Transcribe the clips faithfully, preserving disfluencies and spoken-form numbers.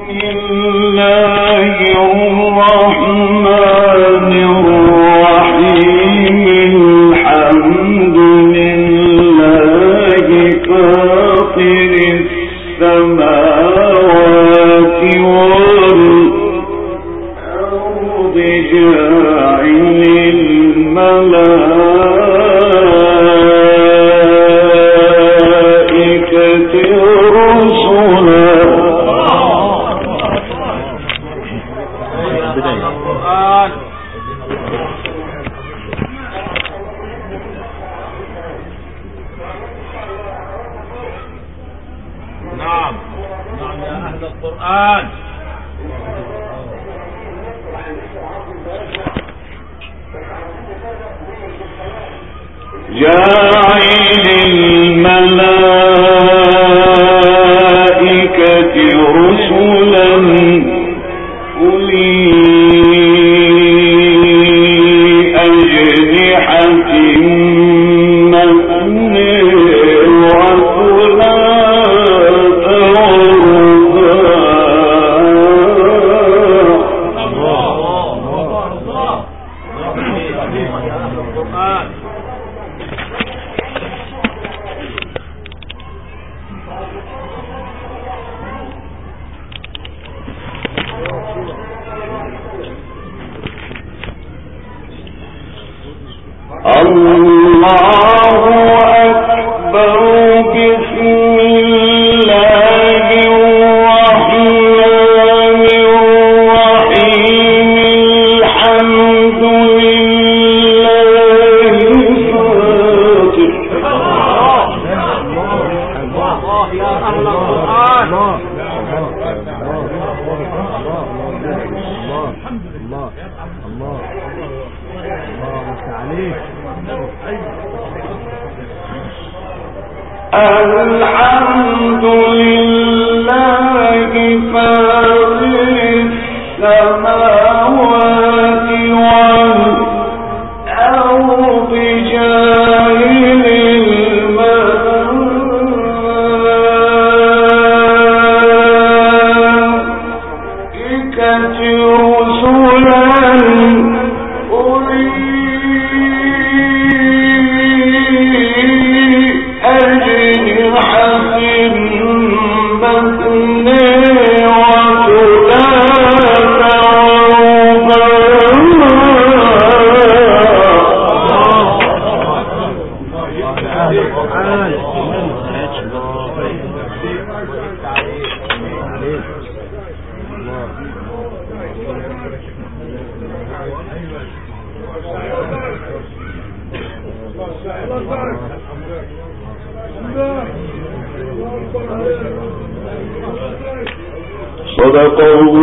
صدق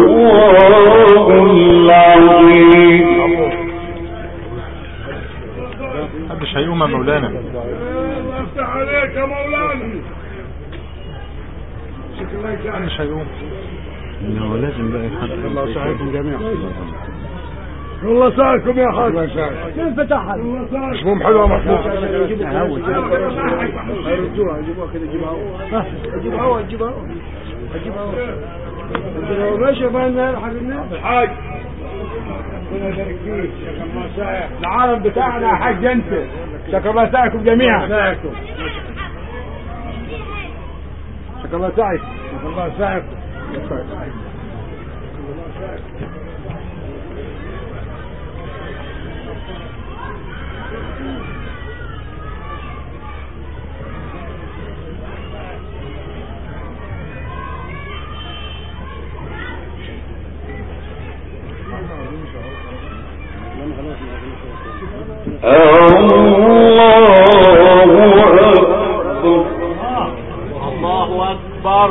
الله العظيم. محدش هيقوم يا مولانا. الله يفتح عليك يا مولانا. محدش هيقوم. انه لازم بقى يحط. الله يسعدكم جميعا. والله ساعدكم يا حاج. الله يسعدك. كيف فتحها؟ مش مهم حلوه محمود. جيبوها هوا. ردوها جيبوها كده جيبوها هوا. جيبوها هوا جيبوها هوا. جيبوها هوا. ماشي بقى يا حبيبنا. الحاج. ربنا يبارك فيك. شكرا الله ساعدك. العالم بتاعنا يا حاج انت. شكرا الله ساعدكم جميعا. ساعدكم. شكرا الله ساعدك. شكرا الله ساعدكم. الله أكبر.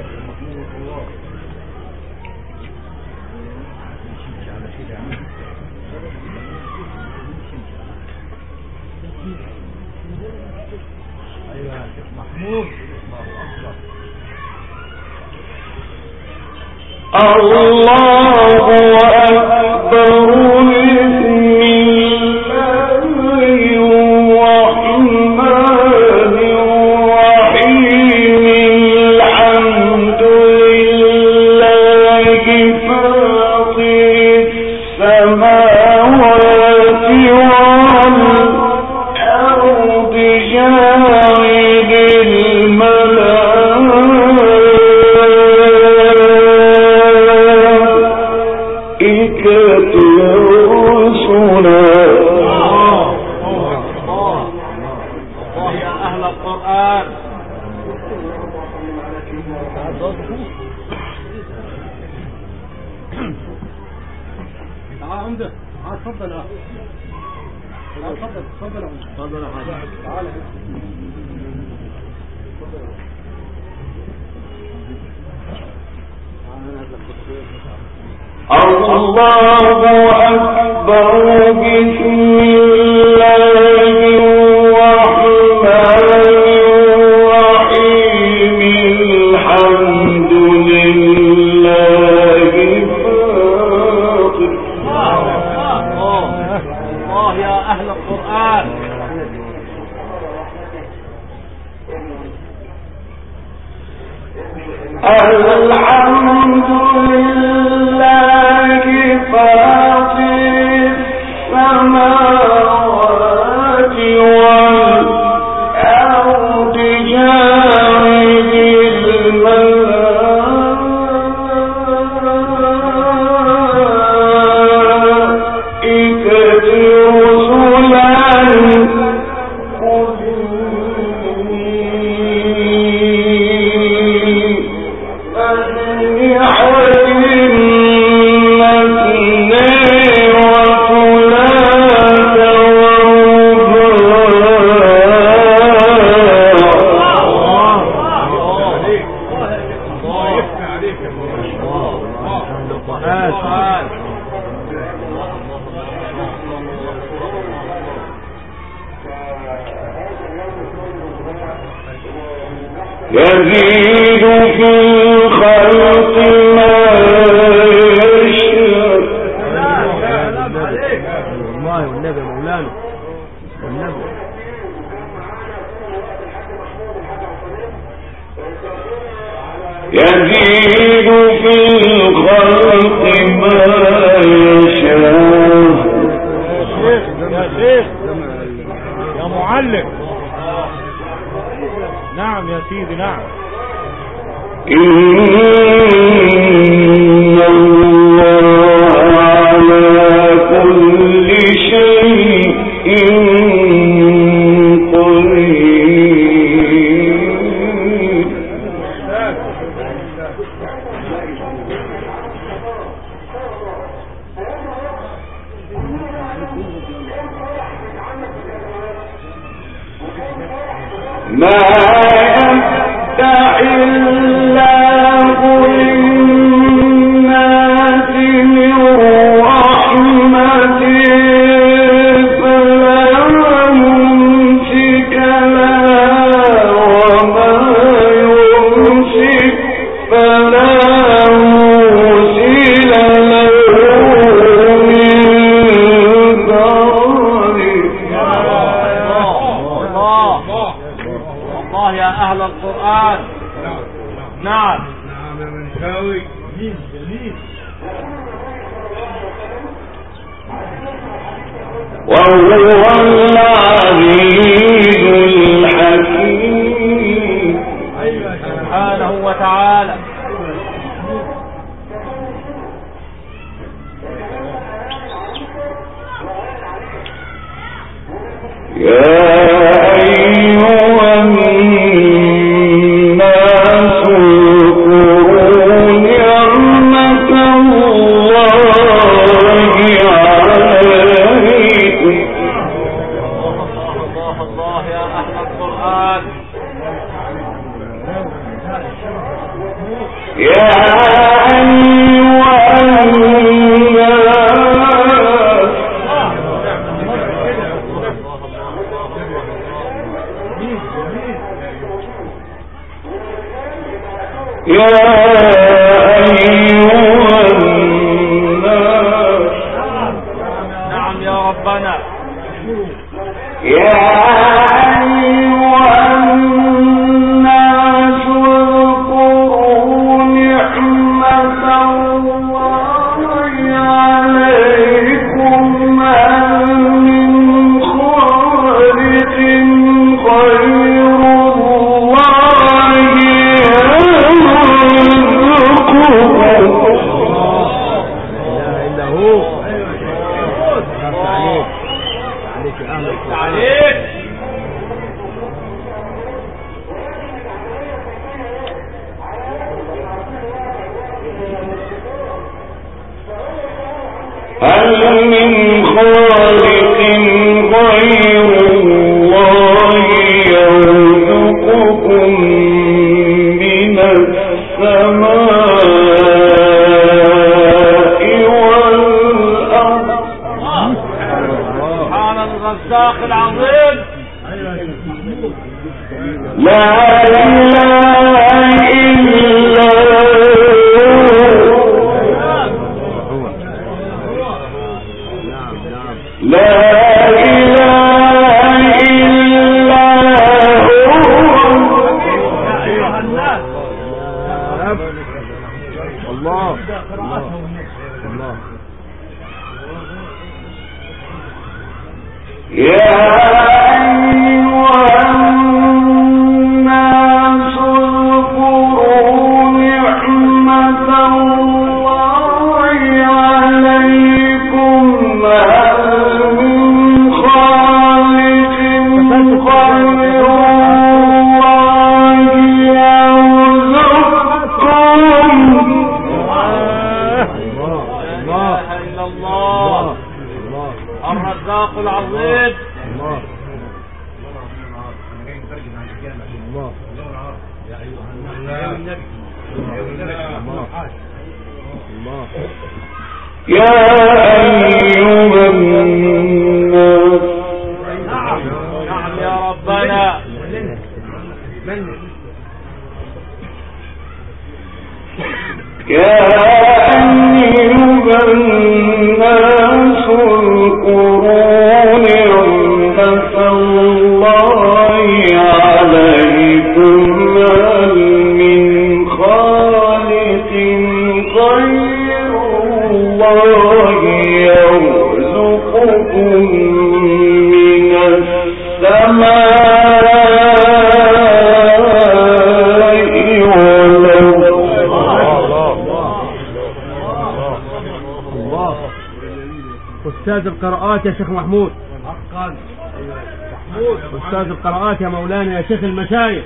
الله أكبر. الله تفضل اه تفضل تفضل تفضل يا حاج تعالى الله أكبر بسم الله الرحمن الرحيم الحمد لله فاطر الله يا أهل القرآن الحمد لله فاطر السماوات والأرض جاعل الملائكة يزيد في الخلق ما يشاء. والله والنبي مولانا والنبي يزيد في الخلق ما يشاء. يا شيخ يا معلم نعم يا سيدي نعم إن الله على كل شيء قدير. ما يفتح الله للناس من رحمة فلا ممسك لها وما يمسك فلا مرسل له من الله يا أهل القرآن نعم نعم يا منشاوي جميل جميل وهو العزيز الحكيم سبحانه وتعالى. يا أيها الناس اذكروا نعمة الله عليكم. الله الله يا أهل القرآن يا أيها الناس يا أيها الناس نعم يا ربنا يا أيها الناس اذكروا نعمة الله عليكم هل من خالق غير الله أستاذ القراءات يا شيخ محمود. حقا محمود أستاذ القراءات يا مولانا يا شيخ المشايخ.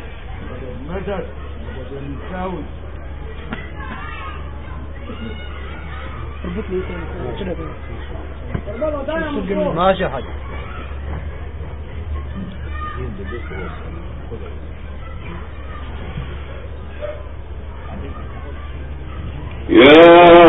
مدد المساوي. ماشي حاج. يا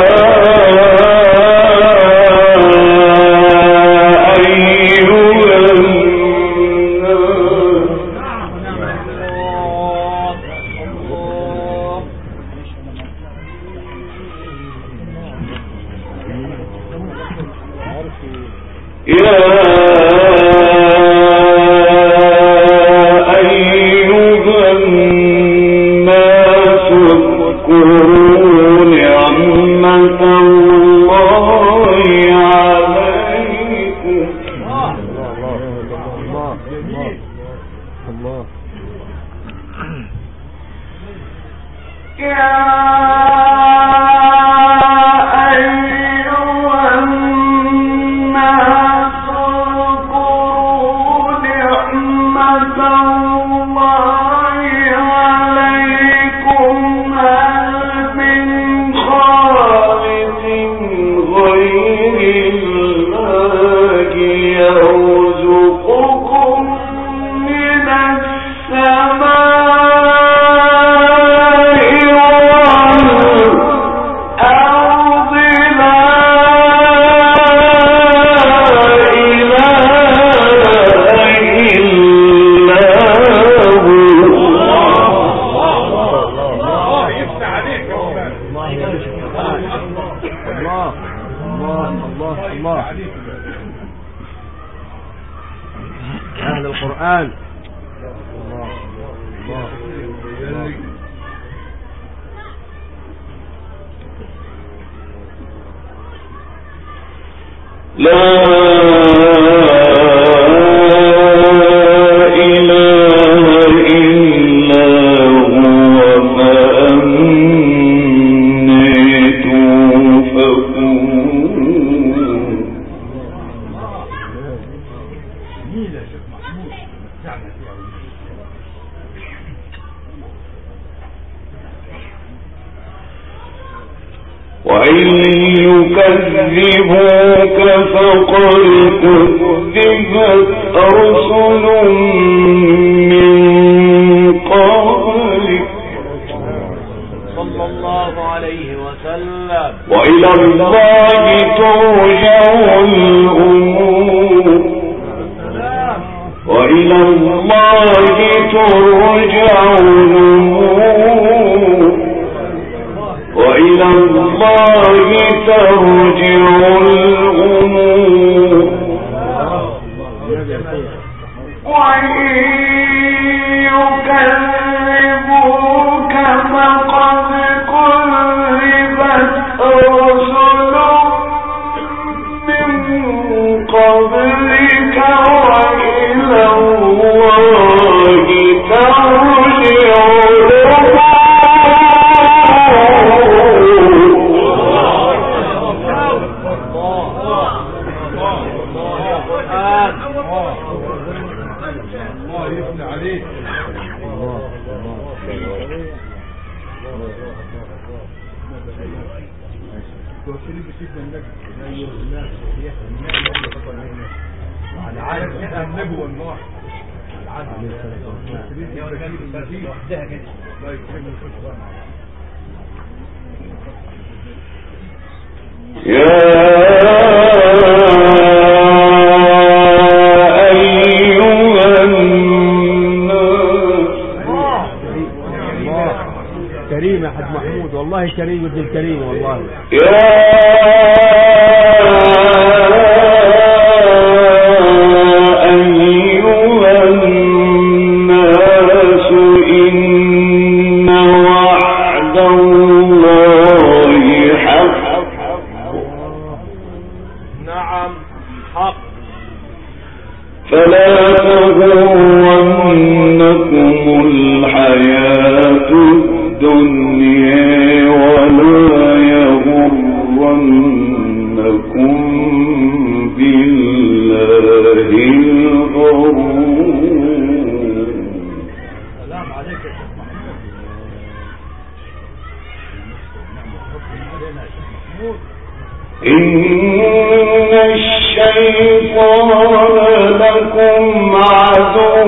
أهل القرآن. لا وإن يكذبوك فقد كذبت رسل من قبلك صلى الله عليه وسلم. وإلى الله ترجع الأمور وإلى الله ترجع الأمور وإلى الله ترجع الأمور وإن يكذبوك فقد كذبت رسل من قبلك وإلى الله ترجع يا أيها الناس كريم يا حاج محمود، والله كريم ابن الكريم والله. يا فلا تغرنكم الحياة الدنيا ولا يغرنكم بالله الغرور. سلام عليك يا شيخ محمود. إن الشيطان لكم عدو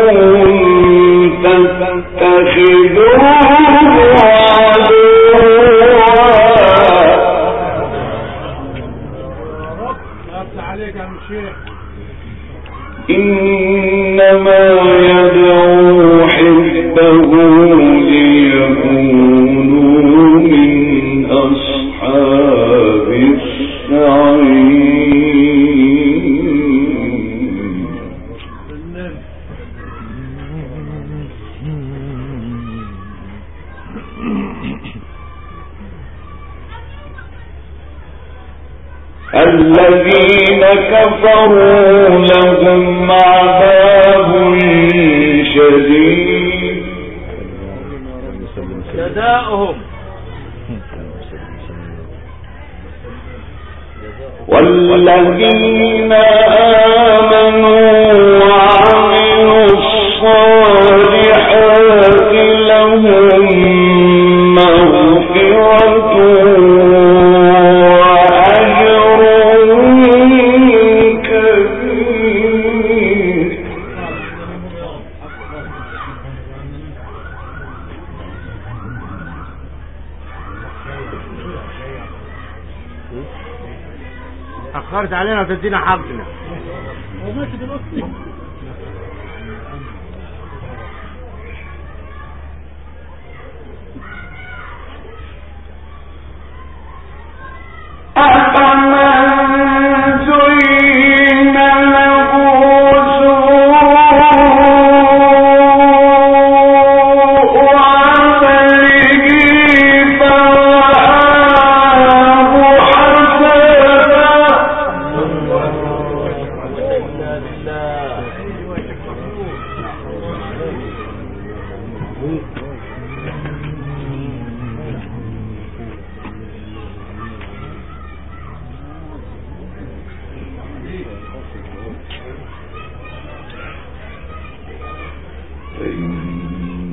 تتخذوه عدوا. إنما يدعو حزبه ليكونوا من أصحاب السعير. الذين كفروا لهم عذاب شديد جزاؤهم، والذين آمنوا وعملوا الصالحات لهم مغفرة أخرت علينا وتدينا حقنا.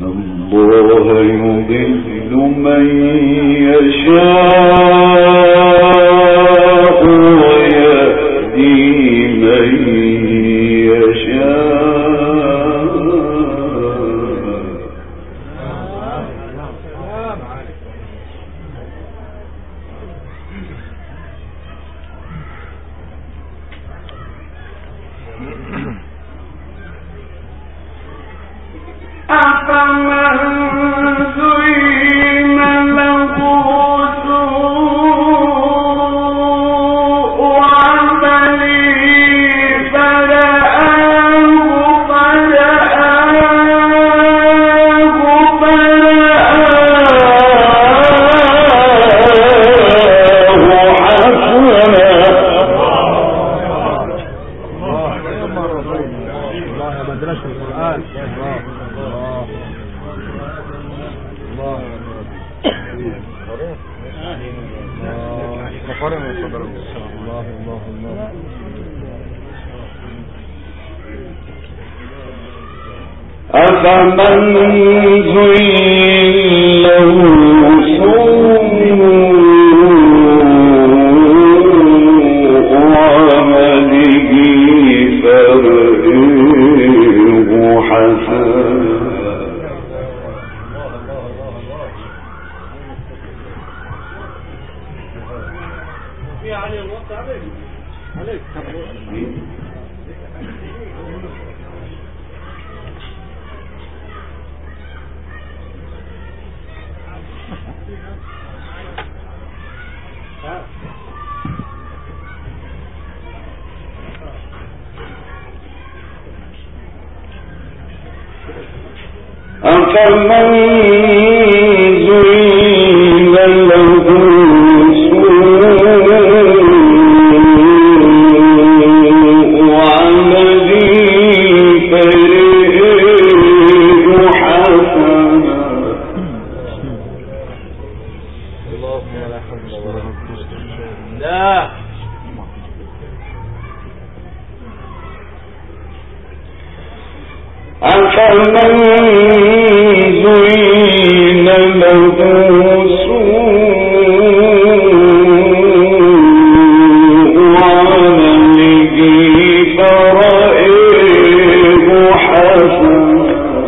الله يضل من يشاء ويهدي من يشاء. أفمن زين له سوء عمله فرآه حسنا أفمن زين له سوء عمله فرآه حسنا. اللهم لا حول ولا قوة إلا بالله. أفمن زين له سوء عمله فرآه حسنا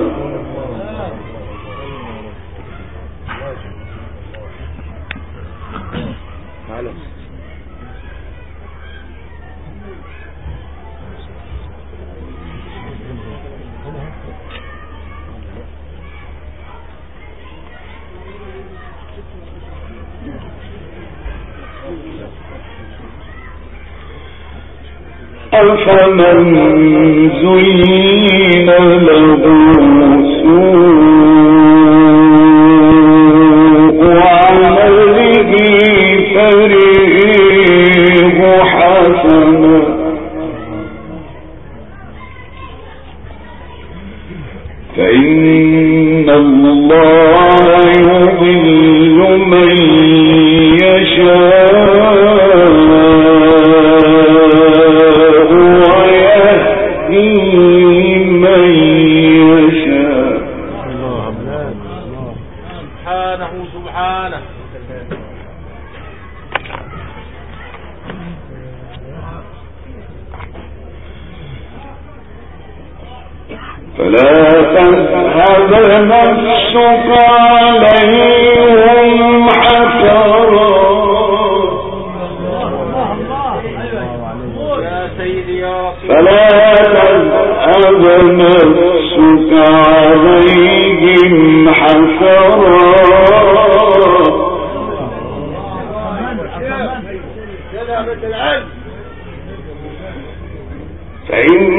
أفمن زين له سوء عمله فرآه حسنا فإن الله يضل من يشاء فلا تذهب نفسك عليهم حسرات فلا تذهب نفسك عليهم حسرات فإن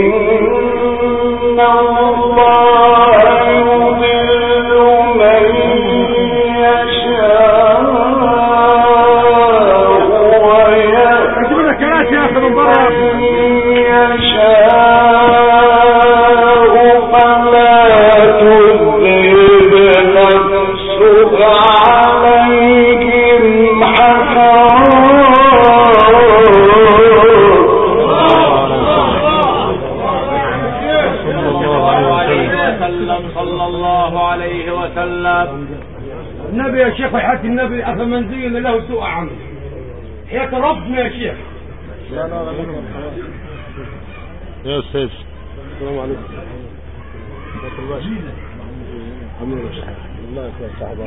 الله يضل من يشاء ويهدي من يشاء فلا تذهب نفسك عليهم حسرات وسلم صلى الله عليه وسلم. النبي يا شيخ وحياة النبي أفمن زين له سوء عمله حياة ربنا يا شيخ. يا أستاذ السلام عليكم. عمي الله يسلمك صاحب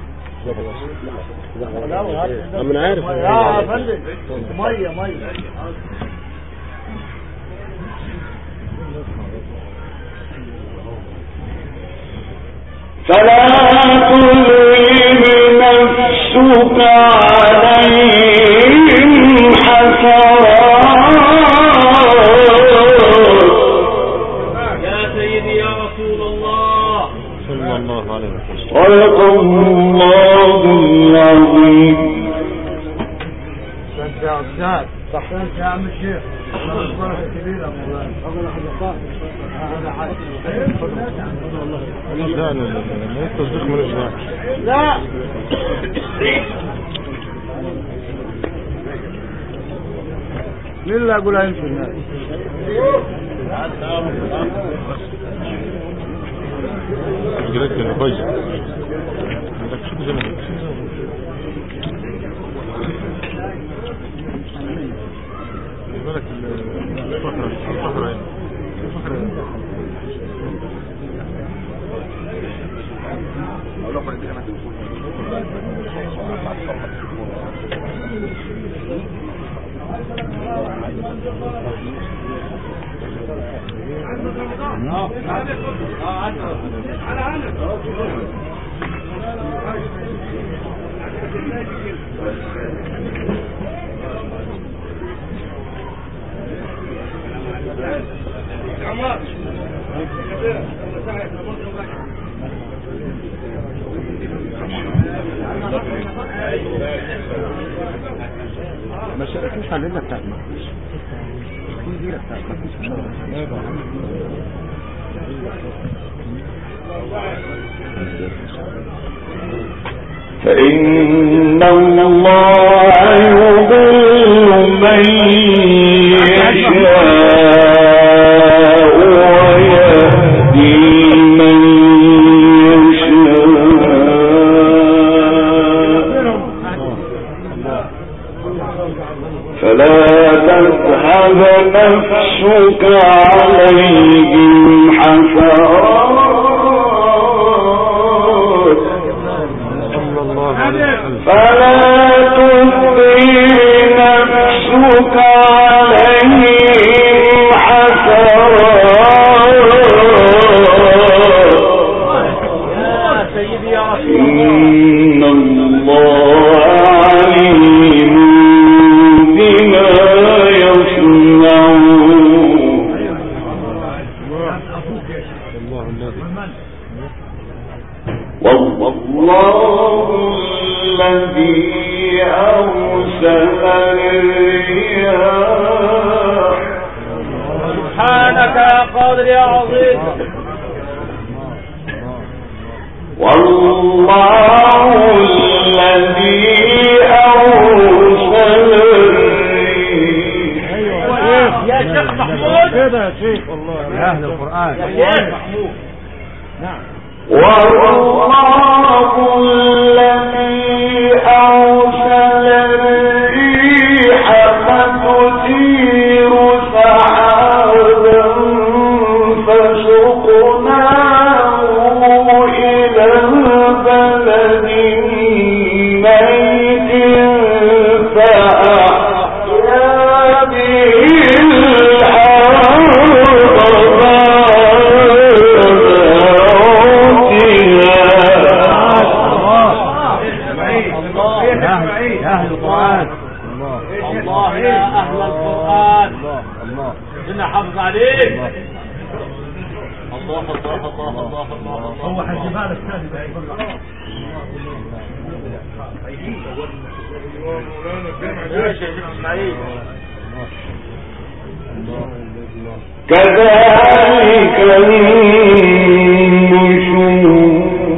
الله. من عارف يا فندم ميه ميه. فلا تلهم نفسك عليهم حسرات. يا سيدي يا رسول الله صلى الله عليه وسلم. صدق الله العظيم. يا أستاذ صح يا عم الشيخ. البركة كبيرة لا لا لا ما يتصدق من الإجماع. لا مين اللي أقولها يمشي الناس؟ قلت لك كويس. عندك شو زمان؟ بالك الفخرة الفخرة الفخرة. ما شاركوش علينا بتاعت مخصوص في ديرة بتاعت مخصوص. فإن الله يضل من يشاء ويهدي من يشاء. فلا تذهب نفسك عليهم حسرات. فلا تذهب نفسك عليهم حسرات. يا سيدي يا رسول إن الله عليم بما يصنعون. والله الذي أرسل الرياح. سبحانك يا قادر يا عظيم. والله الذي أرسل الريح. يا شيخ محمود كده يا شيخ والله يا أهل القرآن يا شيخ محمود. نعم. والله الذي أرسل الريح فتثير سحابا فسقناه إلى البلد ميت فأحيا به أهل القرآن. الله يا أهل القرآن. الله إنا حافظ عليك. الله الله الله الله الله. هو حجبال الثاني كذلك النشور.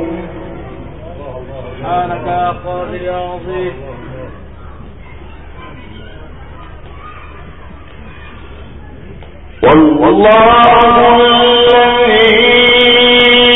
سبحانك يا قادر يا عظيم. والله الذي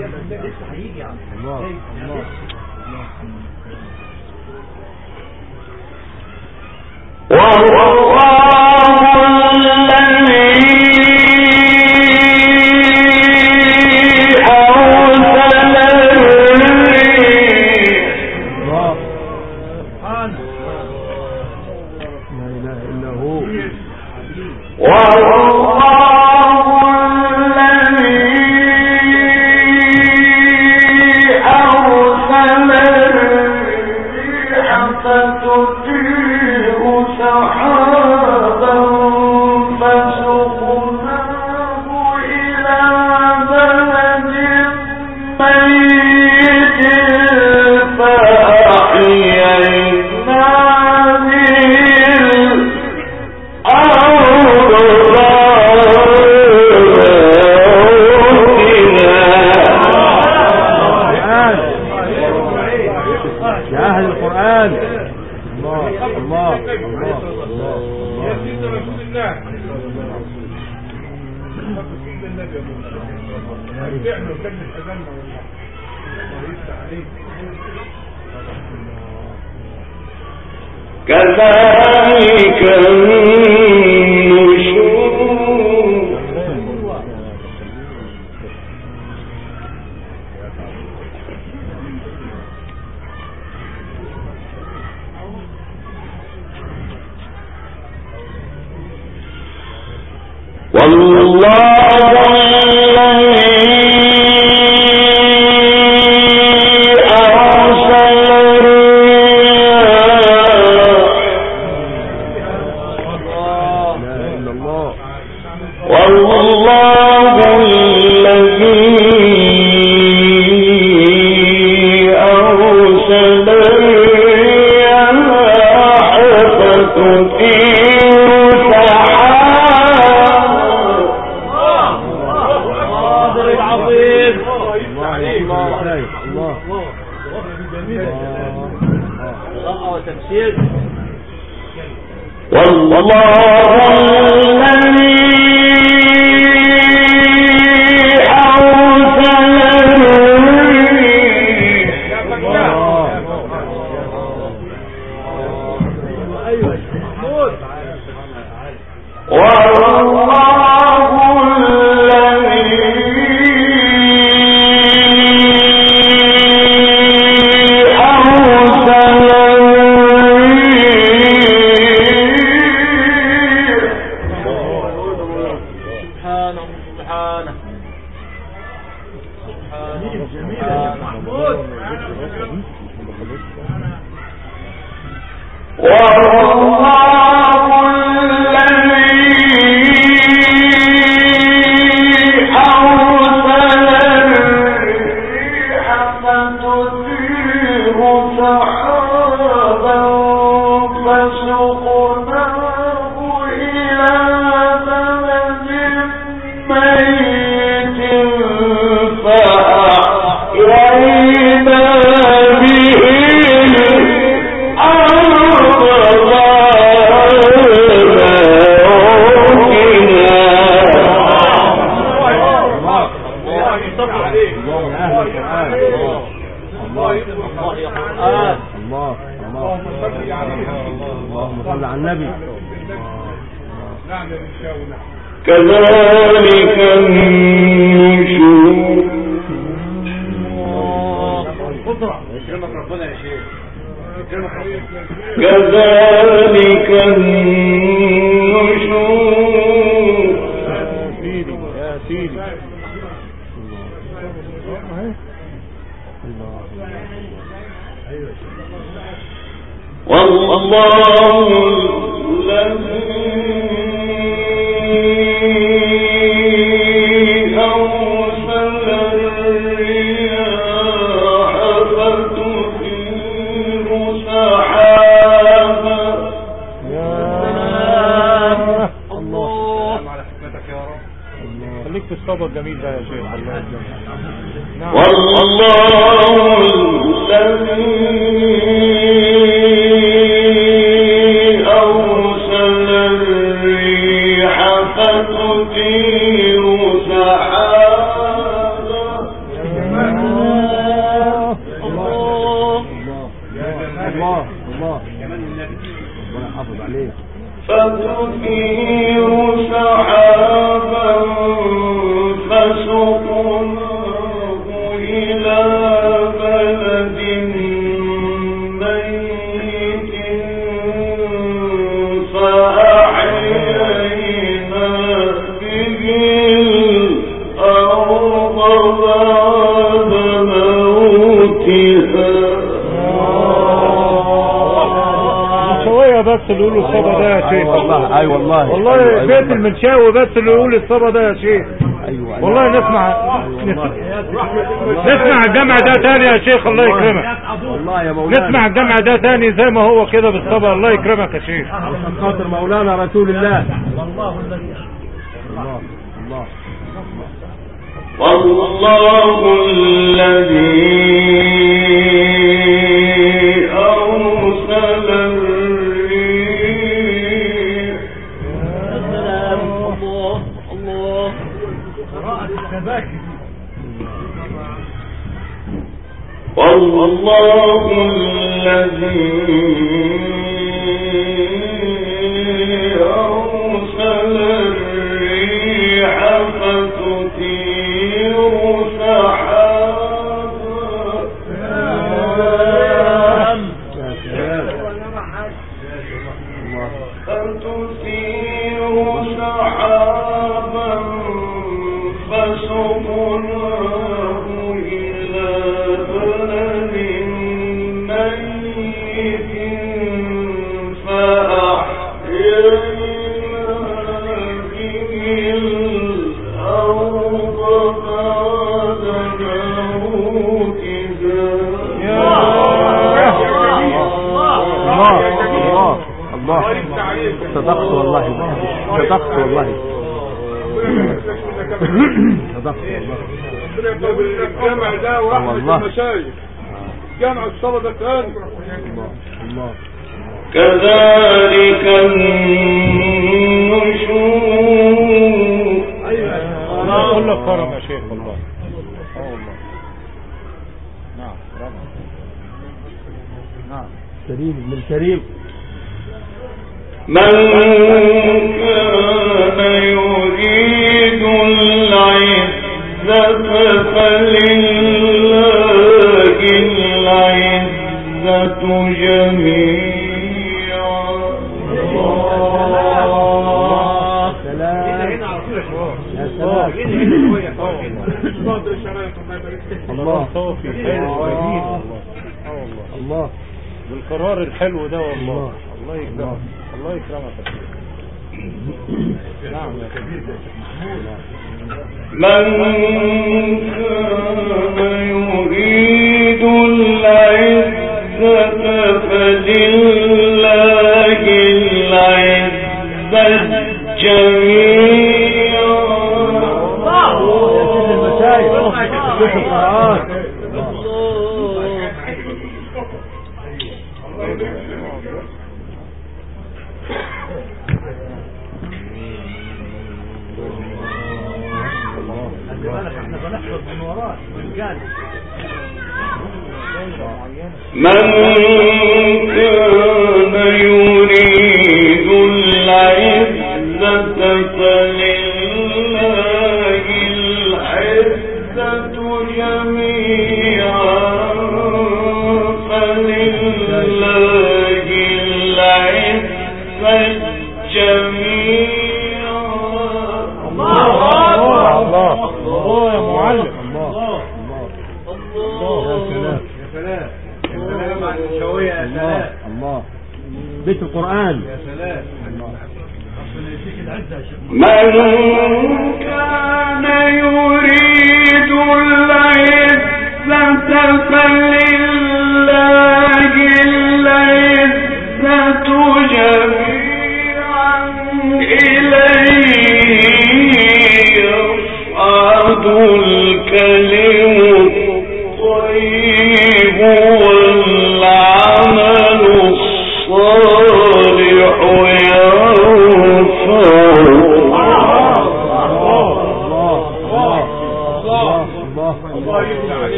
كذلك النشور كذلك النشور كذلك النشور يا سيدي والله الذي أرسل الرياح فتثير سحابا خليك في الصوت الجميل ده يا شيخ. والله الذي أرسل الريح فتثير سحابا عليك. فتثير سحابا فسقناه إلى بلد ميت فأحيينا به الأرض بعد موتها. شوية بس اللي يقولوا الصبا ده يا شيخ. والله اي والله والله أيوة بيت أيوة المنشاوي بس اللي يقول الصبا ده يا شيخ. ايوه والله نسمع نسمع الجمع ده تاني يا شيخ. الله يكرمك. والله يا مولانا نسمع الجمع ده تاني زي ما هو كده بالصبا. الله يكرمك يا شيخ. عشان خاطر مولانا رسول الله. الله الذي الله الله والله الذي أرسل الريح. الله الله والله الذي أرسل الريح فتثير سحابا فتثير سحابا فسقناه إلى بلد ميت فأحيينا به الأرض بعد موتها. صدقت والله صدقت والله صدقت الجامع ده ورحمة المشايخ. جامع الصلاة ده كان الله كذلك النشور. الله كل كرم يا شيخ. والله اه والله. نعم نعم كريم من كريم. من كان يريد العزة فلله العزة جميعا. سلام يا سلام. الله صوفي حلو جميل. والله اه والله الله بالقرار الحلو ده. والله الله يكرمك. الله يكرمك. نعم يا كبير. من كان يريد العزة فلله العزة جميعا. يا سيد المشايخ شيخ القرآن. من كان يريد العزة فلله العزة جميعا. فلله العزة جميعا. الله الله الله يا معلم. الله بيت القرآن. يا سلام. من كان يريد العزة فلله العزة جميعا. إليه يصعد الكلم الطيب والعمل الصالح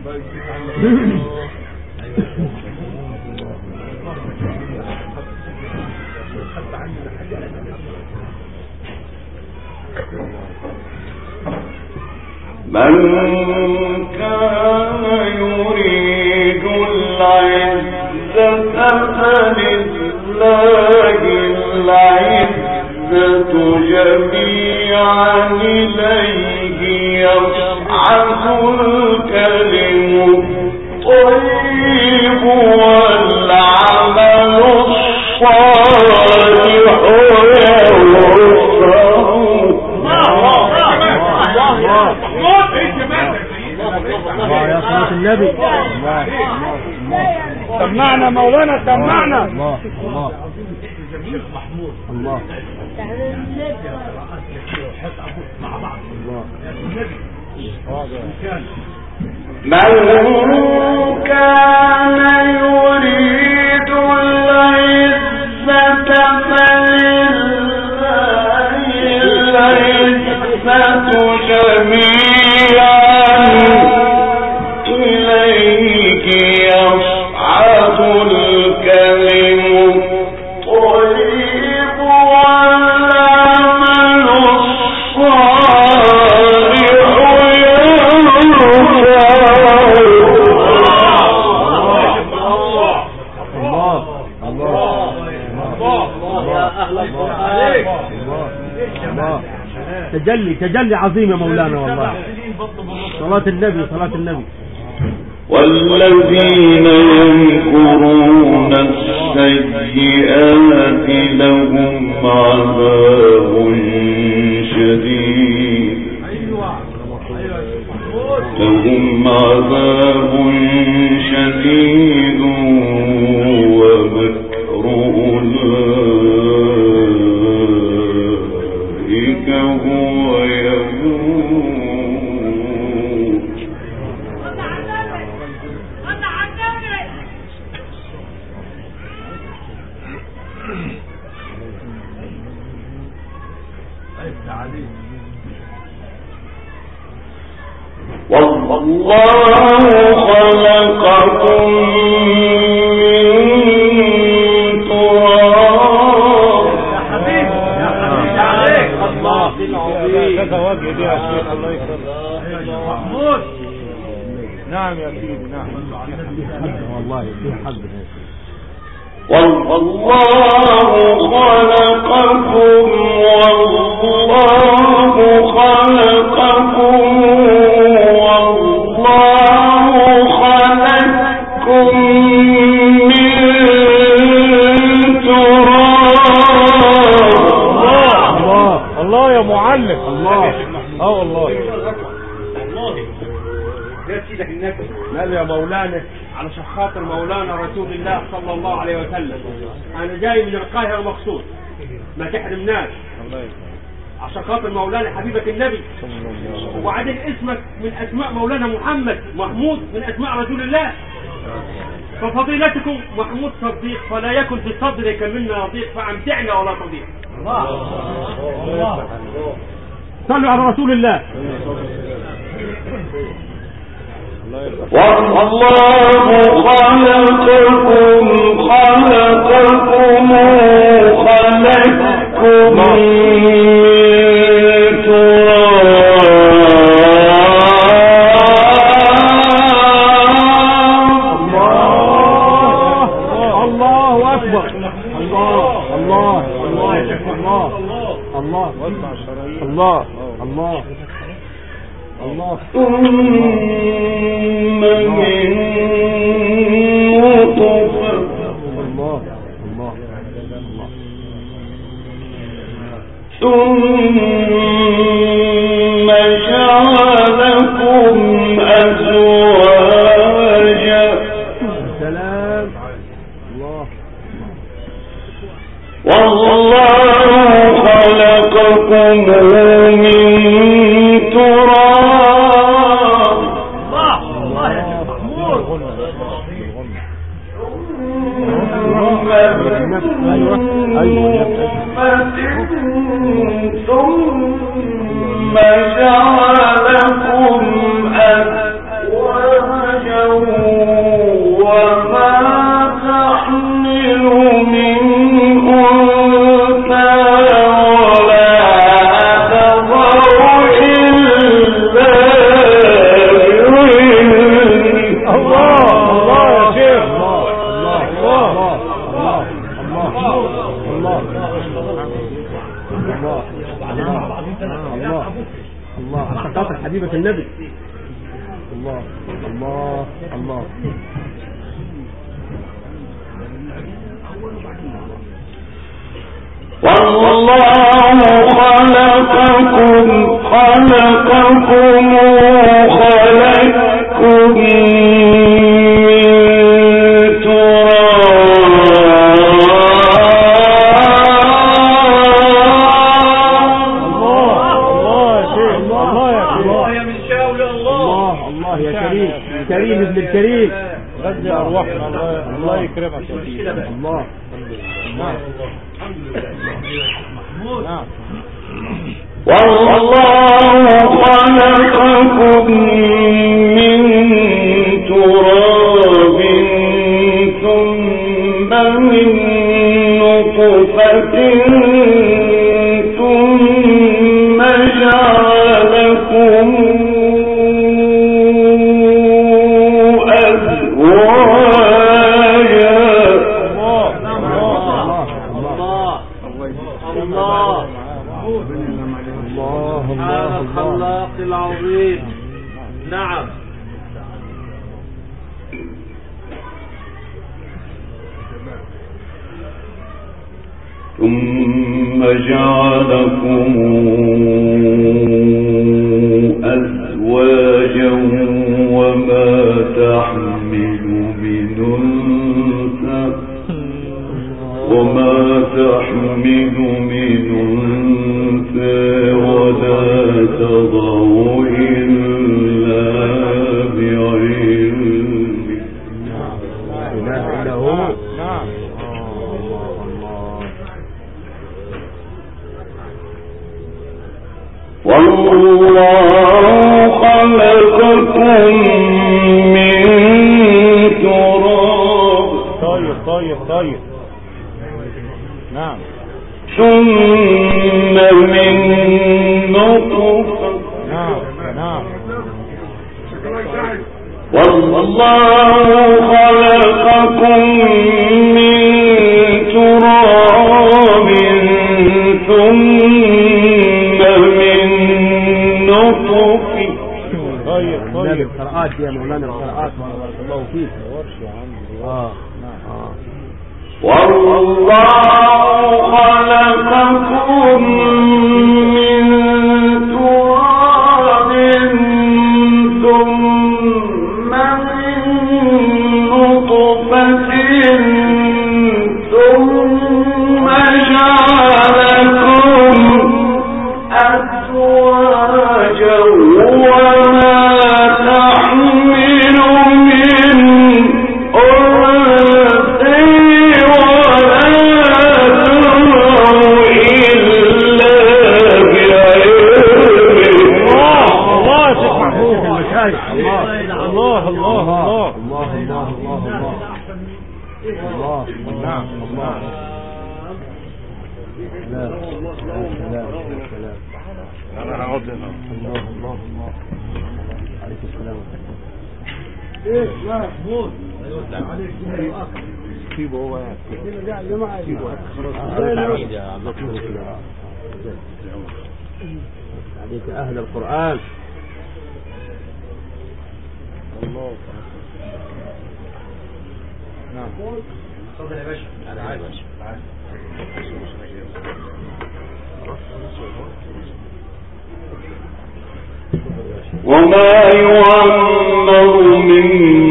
من كان يريد العزة فلله العزة جميعا إليه يصعد الكلم الطيب والعمل الصالح يا صلاة النبي. سمعنا مولانا سمعنا. الله الله الله من كان يريد العزة فلله العزة جميعا إليك يصعد الكلم الطيب والعمل الصالح تجلي تجلي عظيم يا مولانا والله. صلاة النبي صلاة النبي. والذين يمكرون السيئات لهم عذاب شديد لهم عذاب شديد ومكر أولئك هو يموت. والله خلقكم من تراب. يا حبيبي يا حبيبي عليك الله العظيم. كذا وجه دي يا شيخ الله يكرمك. محمود. نعم يا سيدي نعم والله في حق. والله خلقكم والله خلقكم والله خلقكم من تراب. الله الله يا معلم الله. اه والله يا سيدك النبي نبي يا مولانا علشان خاطر مولانا رسول الله صلى الله عليه وسلم. انا جاي من القاهره مخصوص ما تحرمناش عشان خاطر مولانا حبيبك النبي. وبعدين اسمك من اسماء مولانا محمد، محمود من اسماء رسول الله. ففضيلتكم محمود صديق فلا يكن في صدرك منا ضيق فامتعنا ولا تضيق. صلوا على رسول الله. والله خلقكم خلقكم خلقكم من تراب. الله أكبر. الله الله الله الله الله الله الله الله ثم من نطفة. الله الله ثم جعلكم أزواجا. سلام الله. والله خلقكم من تراب. الله الله يا محمود. ثم جعلكم أزواجا الله الله الله عشان خاطر حبيبة النبي. الله الله الله والله خلقكم خلقكم خلقكم كريم ابن الكريم غزي أرواحنا. الله الله يكرمك يا سيدي. الله. نعم نعم. والله خلقكم من تراب ثم من نطفة ثم جعلكم الخلاق العظيم. نعم. ثم جعلكم أزواجا وما تحمل من أنثى وما تحمل من أنثى ولا تضع إلا بعلمه. لا إله إلا هو. نعم. والله خلقكم من تراب. طيب طيب طيب. نعم. ثم من نطفة. نعم نعم. والله خلقكم من تراب ثم من نطفة. طيب طيب. القراءات يا مولانا القراءات بارك الله فيك. اه اه. والله خلقكم من تراب ثم من نطفة ثم جعلكم أزواجا وما تحمل من أنثى الله الله الله الله الله الله الله الله. نعم الله. لا لا لا. أنا هقعد هنا. الله الله الله. عليك السلام. إيه لا محمود. عليك السلام. سيبه هو يعني. لا يا جماعة سيبه. عليك أهل القرآن. الله. نعم. تفضل يا باشا. أنا عايز باشا. وما يعمر من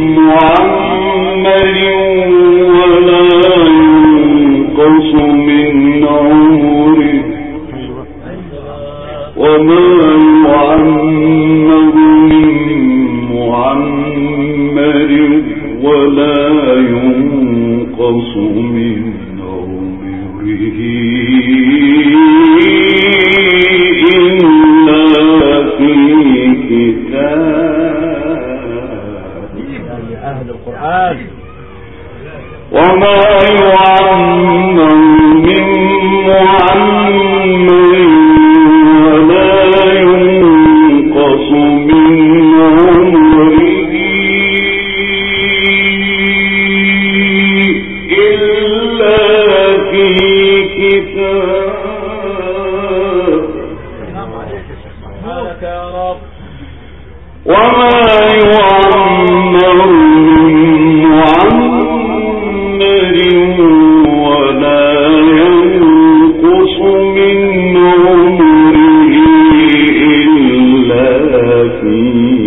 معمر ولا ينقص من عمره وما يعمر من معمر ولا ينقص من عمره إلا في كتاب. أهل القرآن. وما يعمر من معمر ولا ينقص من عمره إلا رب. وما يعمر من معمر ولا ينقص من عمره إلا في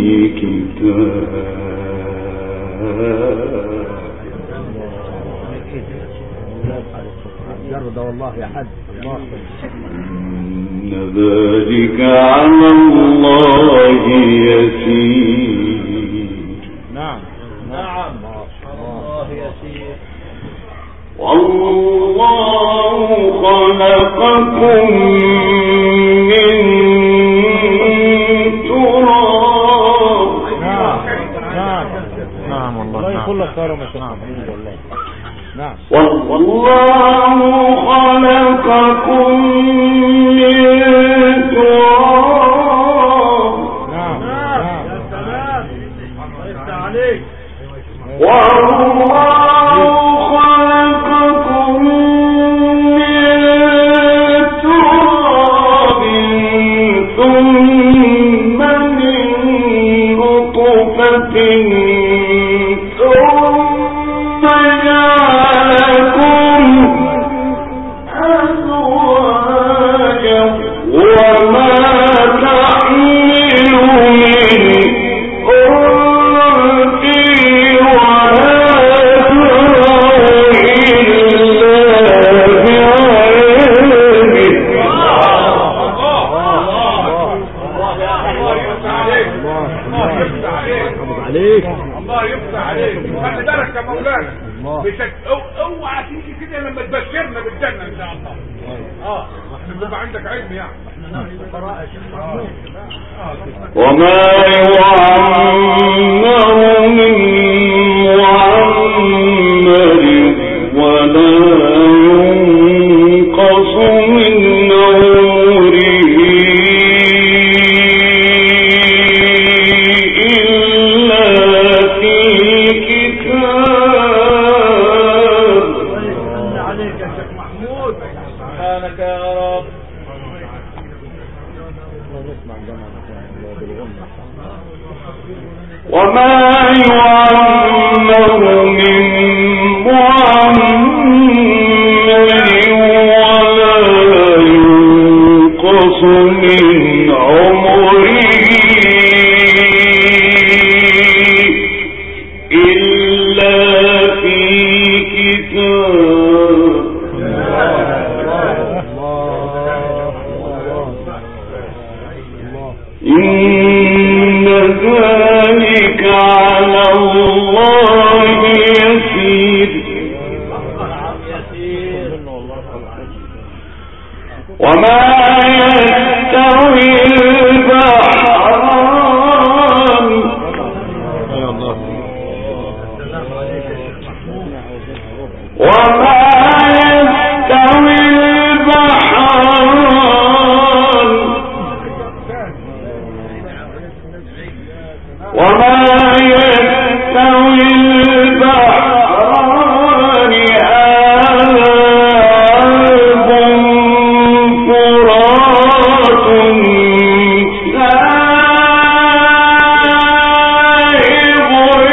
جرد والله يا حد الله. إن ذلك على الله يسير. نعم نعم الله يسير. والله خلقكم من تراب. نعم نعم نعم والله. الله يخلق كرم نعم والله. نعم. والله خلقكم من تراب. نعم نعم. يا سلام الله يفتح عليك. والله خلقكم من تراب ثم من نطفة ثم جعلكم أزواجا وما تحمل من أنثى ولا تضع إلا بعلمه. عليك الله يفتح عليك. خلي بالك يا مولانا. بتك... أو- اوعى تيجي كده لما تبشرنا بالجنه ان شاء الله. اه احنا بيبقى عندك علم يعني. وما يعمر من معمر ولا ينقص من عمره إلا في كتاب. عليك يا شيخ محمود. سبحانك يا رب. وما يعمر من معمر ولا ينقص من عمره إلا في كتاب. إن ذلك على الله يسير. وما يستوي البحران وما يستوي البحران وما يستوي البحران هذا عذب فرات سائغ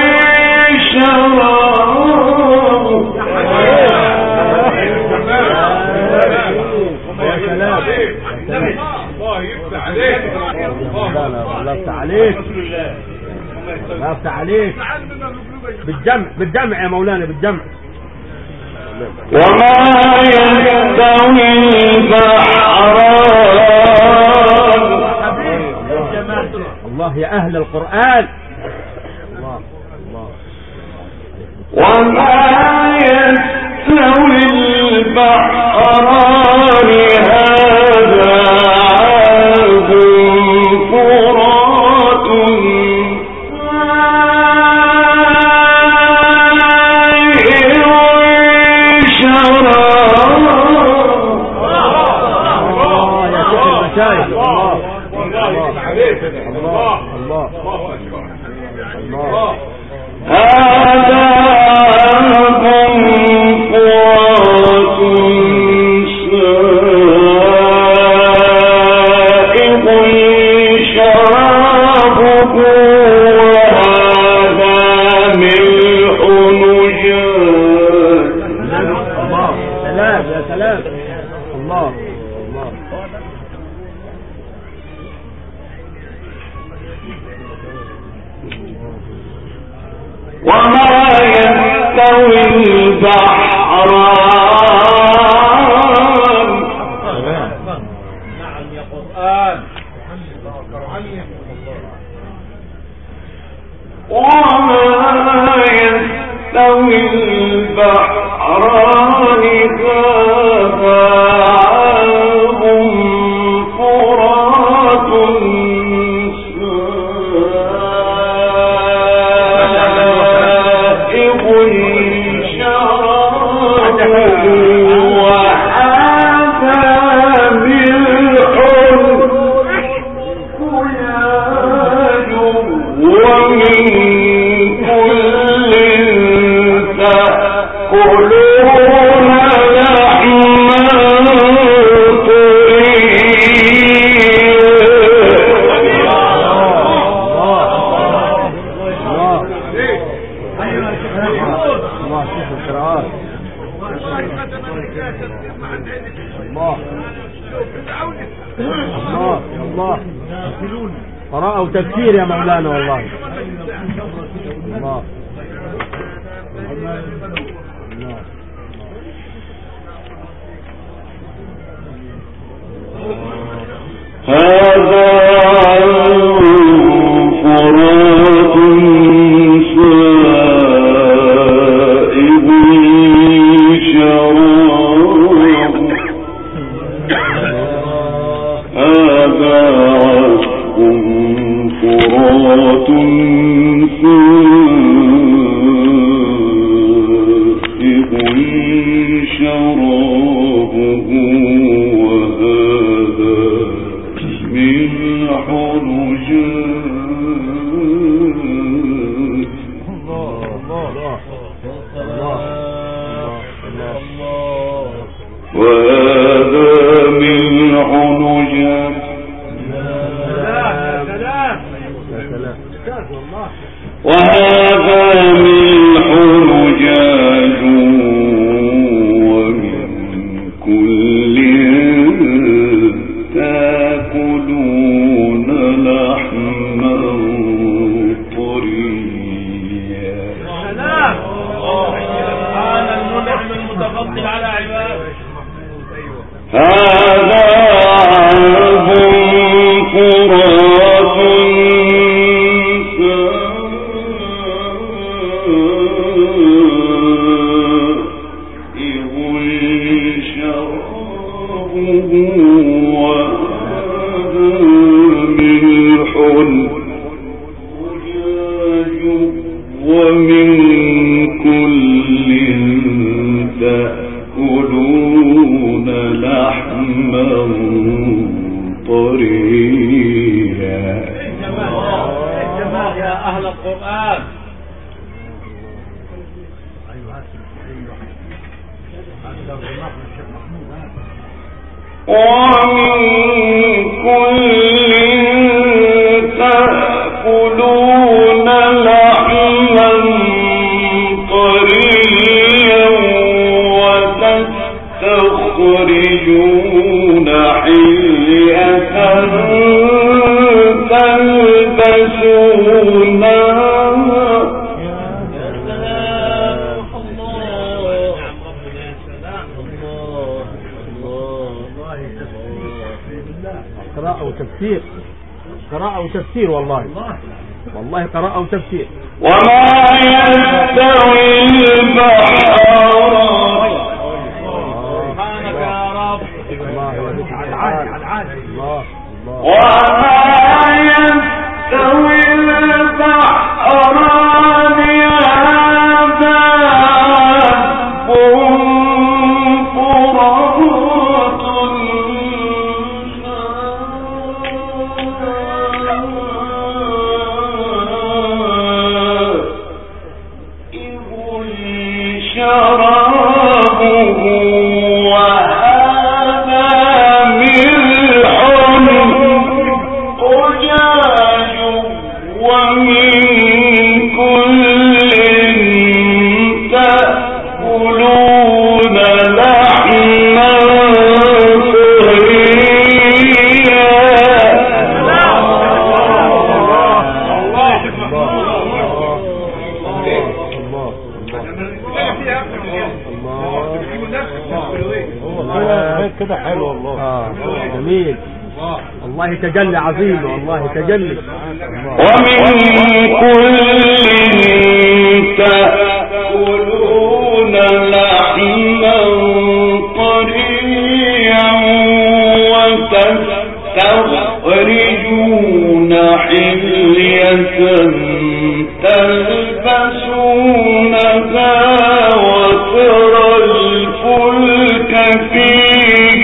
الله يفتح عليك. الله يفتح عليك. الله يفتح عليك. بالجمع بالجمع يا مولانا بالجمع. وما يستوي البحران. الله يا أهل القرآن. الله الله. وما يستوي البحران هذا عذب فرات الله الله الله. هذا عذب فرات سائغ شراب وما يستوي البحران. نعم يا قرآن. وما يستوي البحران هذا عذب فرات سائغ شرابه وهذا ملح أجاج ومن كل تأكلون لحما الله الله قراءة وتفسير يا مولانا والله. الله هذا فرات سائغ شراب هذا عذب فرات سائغ شرابه وهذا ملح أجاج. وهذا ملح أجاج وهذا ملح أجاج ومن كل تأكلون لحما طريا. سبحان المنعم المتفضل على عباده. هذا عذب فرات ومن كل تأكلون لحما طريا. الجمال يا أهل القرآن. ومن كل تأكلون لحما طريا وتستخرجون حلية تلبسونها قراءة وتفسير قراءة وتفسير والله والله قراءة وتفسير. وما يستوي البحران. سبحانك يا رب. الله وما يستوي البحران هذا عذب فرات شرابه وهذا ملح أجاج والله تجلي عظيم، والله تجلي. ومن كل تأكلون لحما طريا وتستخرجون حلية تلبسونها وترى الفلك فيه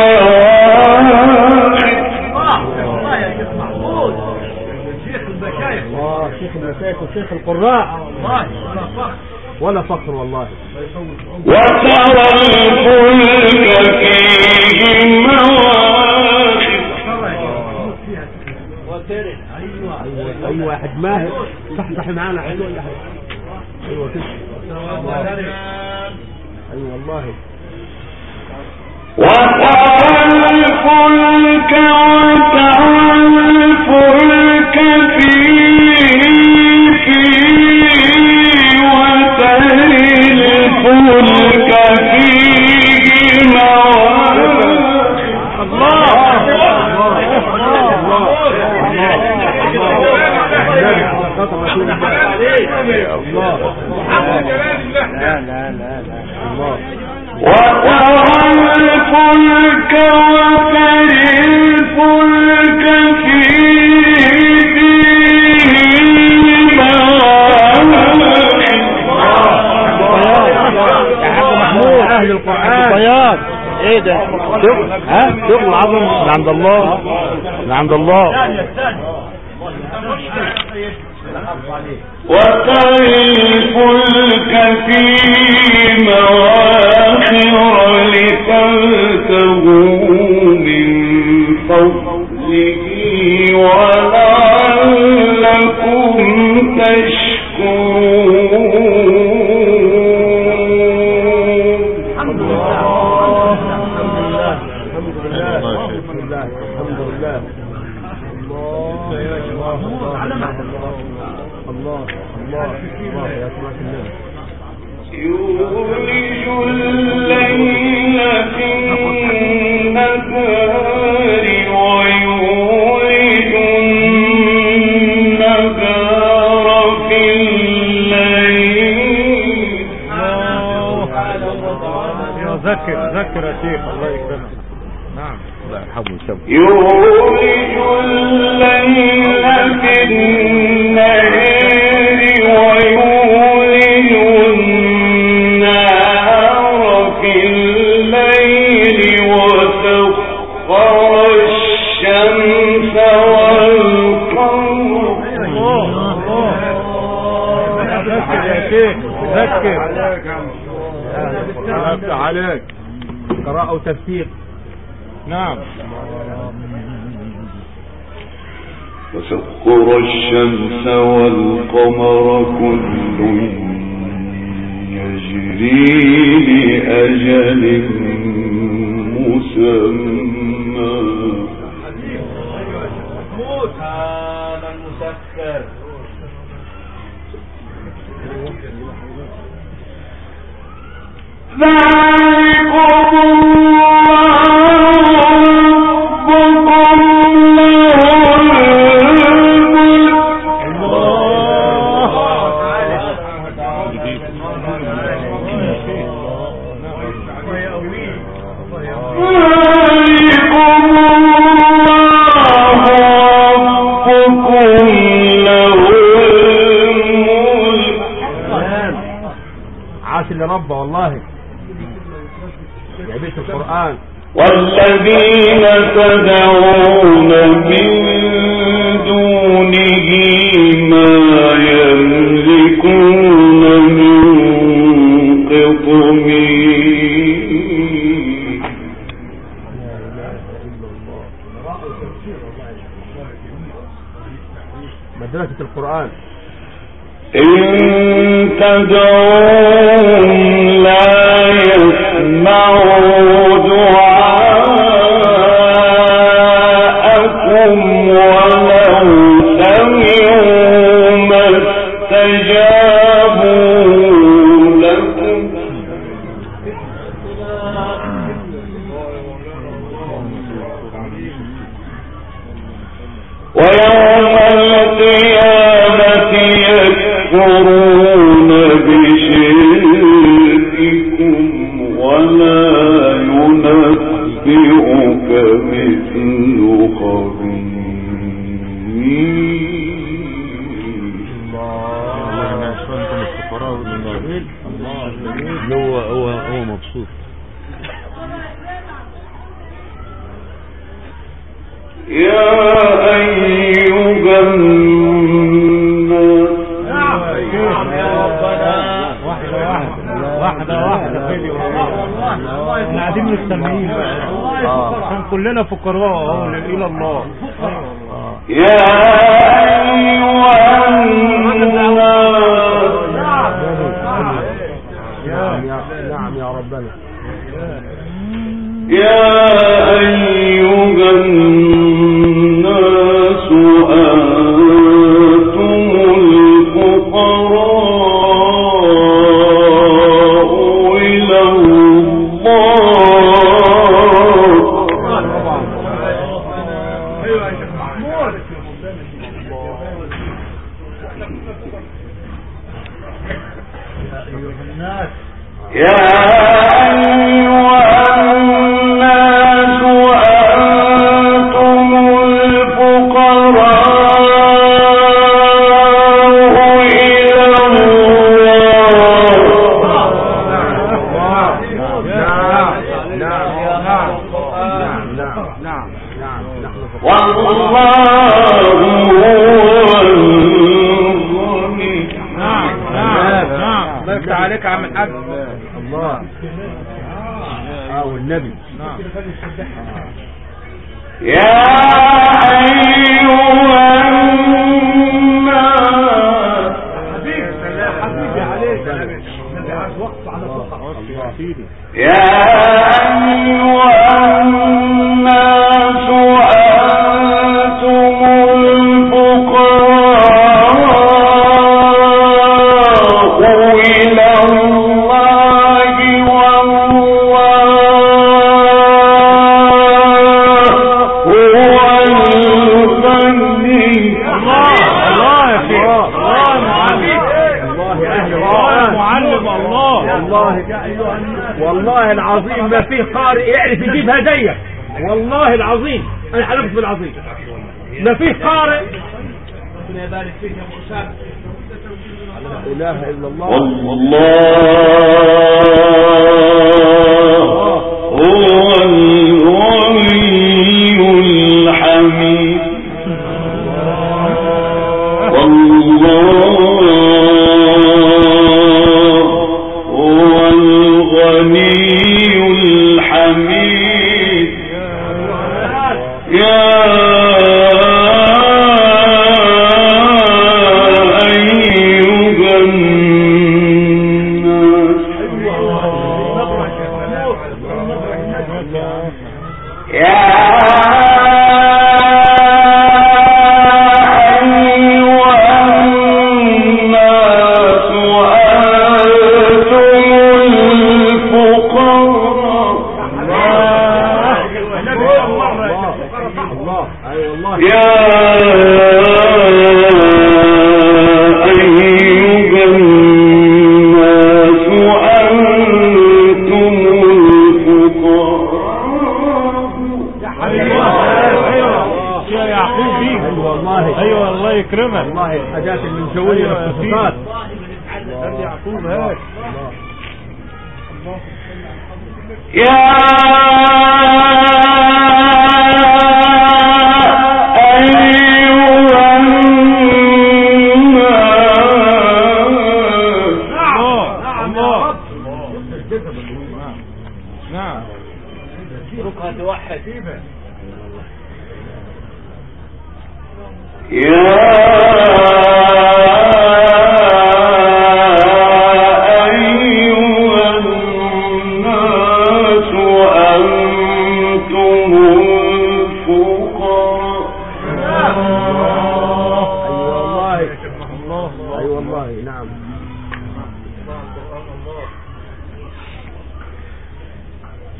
مواخر. الله شيخ المشايخ وشيخ القراء، ولا فخر والله. وترى الفلك فيه مواخر. ايوه واحد ماهر صحصح معانا. ايوه كده. ايوه والله. وترى الفلك وترى الفلك فيه وترى الفلك فيه مواخر. الله لا لا لا لا الله. وترى الفلك وترى الفلك فيه محمود اهل القرآن بياض. ايه ده؟ شغل ها شغل عظم من عند الله، من عند الله. وترى الفلك فيه مواخر لتبتغوا من فضله ولعلكم تشكرون. الحمد لله الحمد لله الحمد لله الحمد لله. الله الله الله يا سماك النبي. يولج الليل في النهار ويولج النهار في الليل. يا ذكر ذكر يا شيخ الله يكرمك. نعم الله يرحمه ويسامحه. يولج الليل في النهار ويولج النهار في الليل وسخر الشمس والقمر. ذكر يا شيخ ذكر عليك قراءة وتفسير. نعم. وسخر الشمس والقمر كل يجري لأجل مسمى. هذا المسخر. ذلكم لربه والله يا بيت القرآن. والذين تدعون من دونه ما يملكون من قطمير. مدرسة القرآن. إن تدعون لا يسمعوا دعاءكم ولو سمعوا ما استجابوا لكم. ويوم القيامة يكفرون بشرككم ولا ينبئك مثل خبير. هو هو هو مبسوط. يا أيها الناس واحدة واحدة واحدة احنا قاعدين مستمعين عشان كلنا فقراء إلى الله. يا أيها الناس نعم يا ربنا. يا أيها الناس أنتم الفقراء إلى الله. يا أيها الناس أنتم الفقراء إلى الله والله ضيفت عليك يا عم الحاج. الله اه والنبي. يا أيها الناس حبيبي عليك وقف على فقط. يا أيها الناس أنتم الفقراء إلى الله والله هو الغني. الله يا شيخ الله معلم الله يا اهل معلم الله والله والله العظيم ما فيه قارئ يعرف يجيب هدية. والله العظيم انا حلفت بالعظيم ما فيه قارئ. ربنا يبارك فيك يا ابو اسامه. لا اله الا الله. والله هو الولي الحميد. والله هو الغني الحميد. يا أيها الناس يا ايوه الله يكرمك. والله الحاجات المنشوية والخصوصات. هات يعقوب هات. يا أيها الناس. نعم ركعة توحد. يا أيها الناس أنتم الفقراء. أي والله نعم.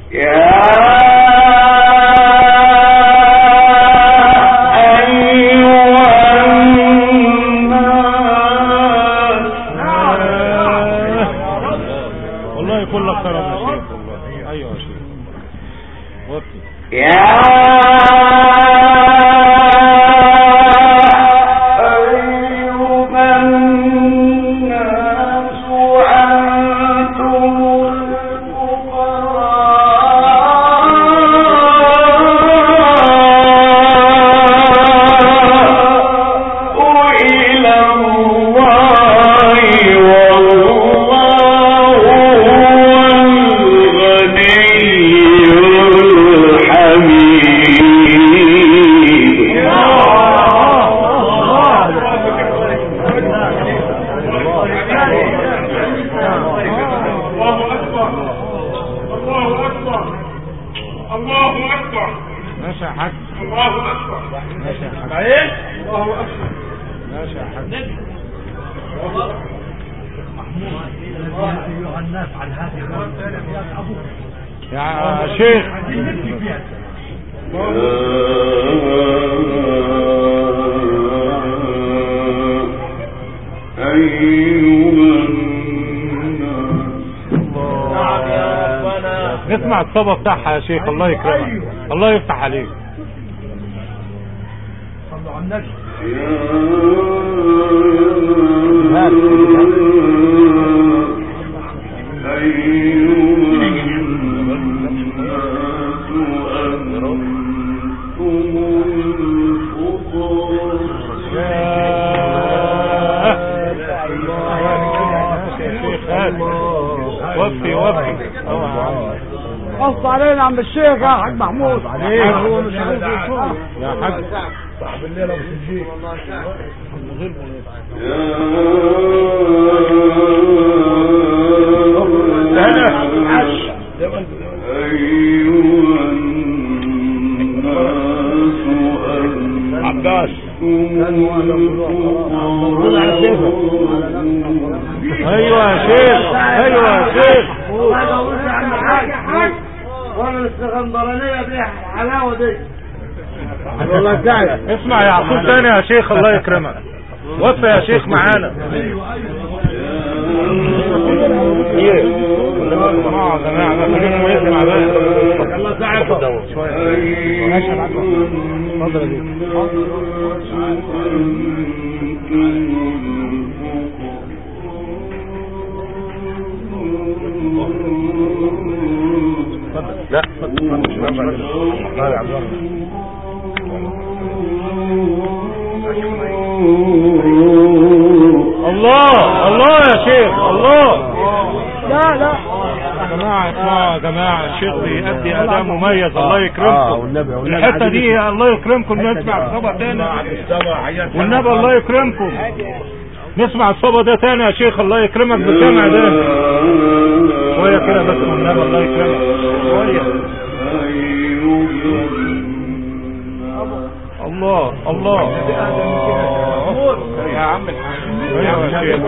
يا أيها ماشي يا حاج. ايه الله اكبر. ماشي يا حاج. ايها الناس على هذه يا شيخ نسمع الصبا بتاعها يا شيخ. الله يكرمك. الله يفتح عليك. صلوا على النبي. وفي وفي قصد علينا عم الشيخ يا حاج محمود. عليك هو مش عارف يا حاج. صاحب الليله وسجيك عباس. ايوه يا شيخ. ايوه يا شيخ. وانا الاسكندرانيه دي الحلاوه دي. والله تعال اسمع يا عقوب تاني يا شيخ. الله يكرمك. وفى يا شيخ معانا. اسمعوا يا جماعه ما خليكم يسمع بس. يلا ساعدكم شويه. ماشي يا عبد اتفضل يا شيخ. لا الله الله يا شيخ. الله. لا لا يا جماعه اسمعوا يا جماعه. الشيخ بيأدي اداء مميز. الله يكرمكم. الحته دي الله يكرمكم نسمع الصبا تاني. والنبي الله يكرمكم نسمع الصبا ده تاني يا شيخ. الله يكرمك بالسمع ده شويه كده بس والنبي الله يكرمك شويه. الله الله يا عم الحاج. ايوه يا شيخ.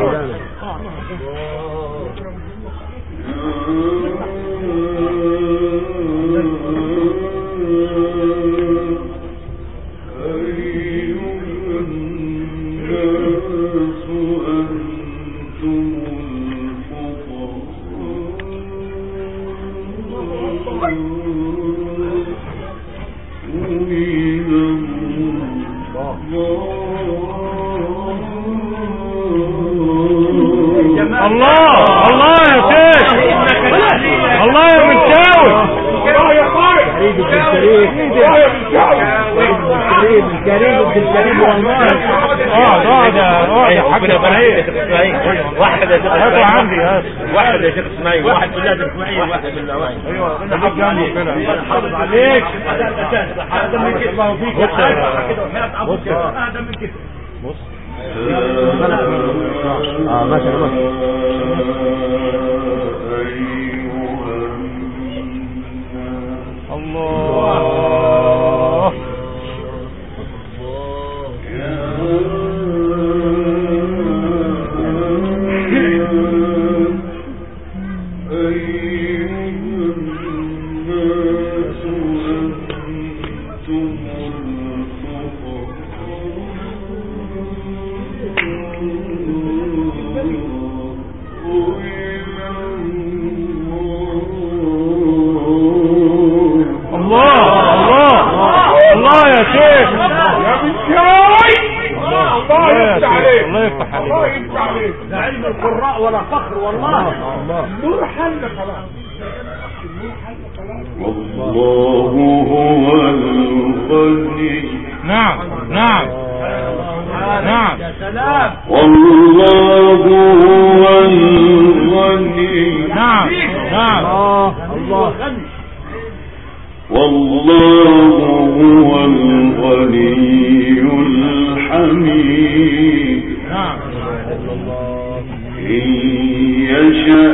الله الله يا شيخ. الله يا منشاوي. الله يا طارق. كريم الكريم الكريم الكريم الكريم والله. اه اقعد اقعد يا حاج اسماعيل. واحد يا شيخ هاتوا عندي هات. واحد يا شيخ اسماعيل. واحد بالله اسماعيل. واحد بالله. ايوه خليك جنبه كده. حافظ عليك. هذا من كده. الله فيك. بص بص هذا من كده. بص اه ماشي ماشي. الله. الله يفتح عليك. الله يفتح عليك. لا علم القراء ولا فخر والله. نور حل خلاص. والله هو الغني. نعم نعم نعم. يا سلام. والله هو الغني. نعم نعم. الله غني. والله هو الغني الحميد. نعم. إن يشأ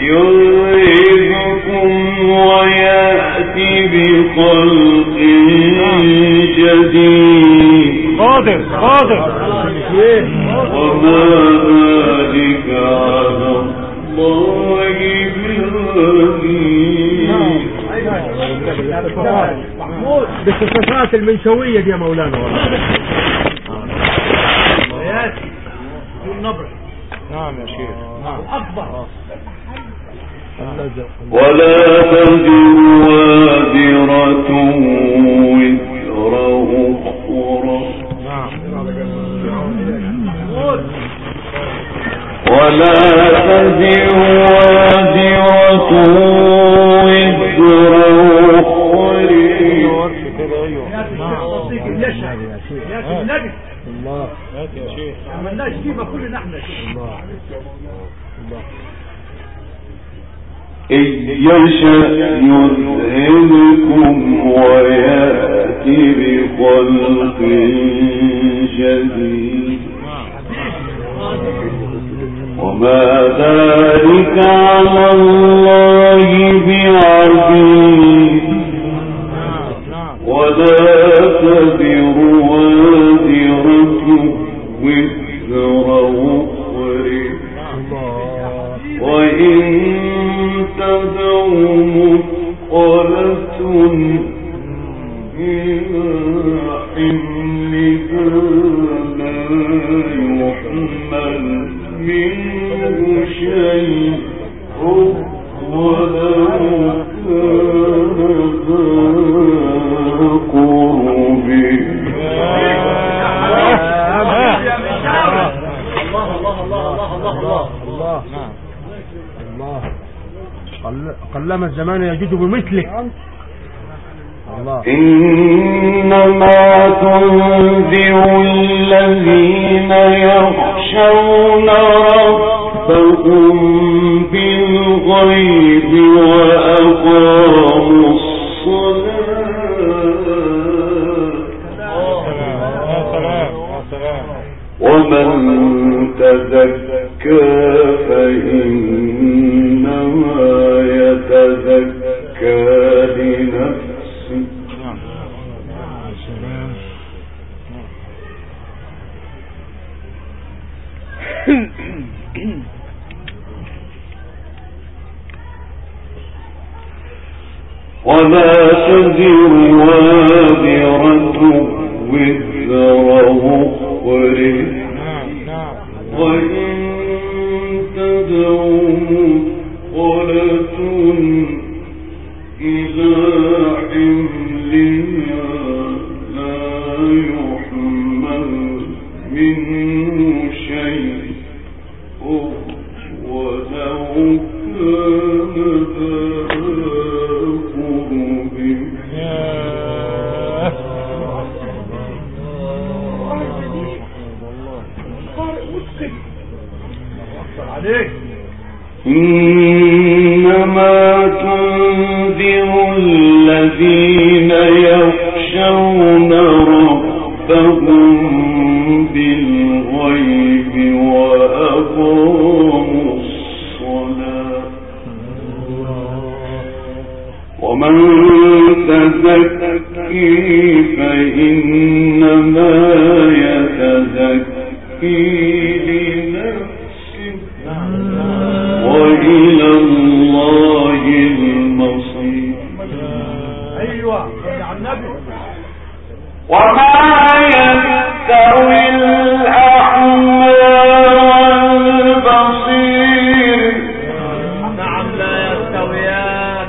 يذهبكم ويأتي بخلق جديد. حاضر حاضر. وما ذلك على الله بعزيز. بالصفات المنشوية دي يا مولانا والله. نعم يا شيخ. نعم. ولا تزر وازرة وزر أخرى ولا تزر وازرة وزر أخرى. الله يا شيخ. عملناش فيما كلنا احنا. إن يشأ يذهبكم ويأتي بخلق جديد وما ذلك على الله بعزيز. ولا تزر وازرة وزر أخرى وإن تدع مثقلة إلى حملها لا يحمل منه شيء ولو كان ذا قرب. قلما الزمان يجد بمثلك. الله. إنما تنذر الذين يخشون ربهم بالغيب وأقاموا الصلاة ومن تزكى فإنما يتزكى لنفسه ولا تزر وازرة وزر أخرى وإن تدع مثقلة إلى حملها لا يحمل منه شيء ولو كان ذا قرب. إنما تنذر الذين يخشون ربهم بالغيب وأقاموا الصلاة ومن تزكي فإنما يتزكي لنفسه وإلى الله المصير. أيوة على النبي. وما يستوي الأعمى والبصير. نعم لا يستويان.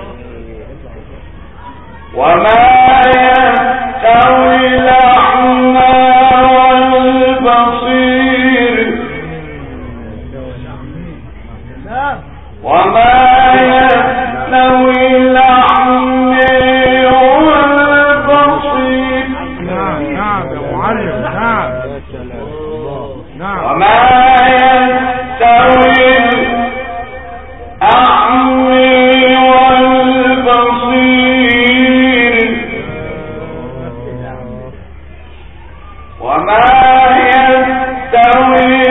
وما يستوي الأعمى والبصير وما يستوي الأعمى والبصير. نعم نعم يا معلم. نعم نعم. وما يستوي الأعمى والبصير وما يستوي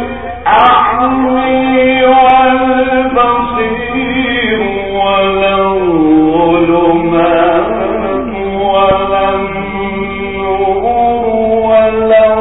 الأعمى والبصير ولا الظلمات ولا النور ولا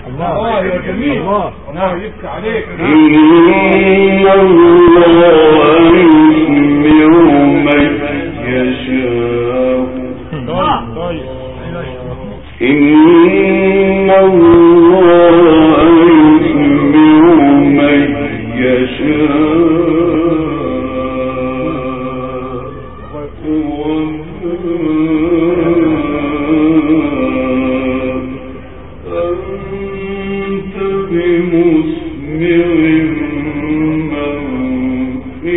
الله يا جميل الله يبكي عليك. إن الله يسمع من يشاء إن الله يسمع من يشاء أنت بمسمع من في